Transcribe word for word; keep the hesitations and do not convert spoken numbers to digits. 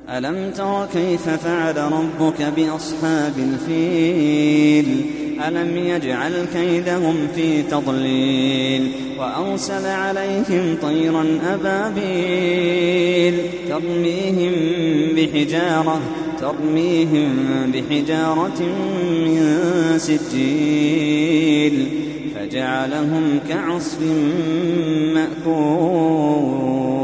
ألم تر كيف فعل ربك بأصحاب الفيل ألم يجعل كيدهم في تضليل وأرسل عليهم طيرا أبابيل ترميهم بحجارة ترميهم بحجارة من سجيل فجعلهم كعصف مأكول.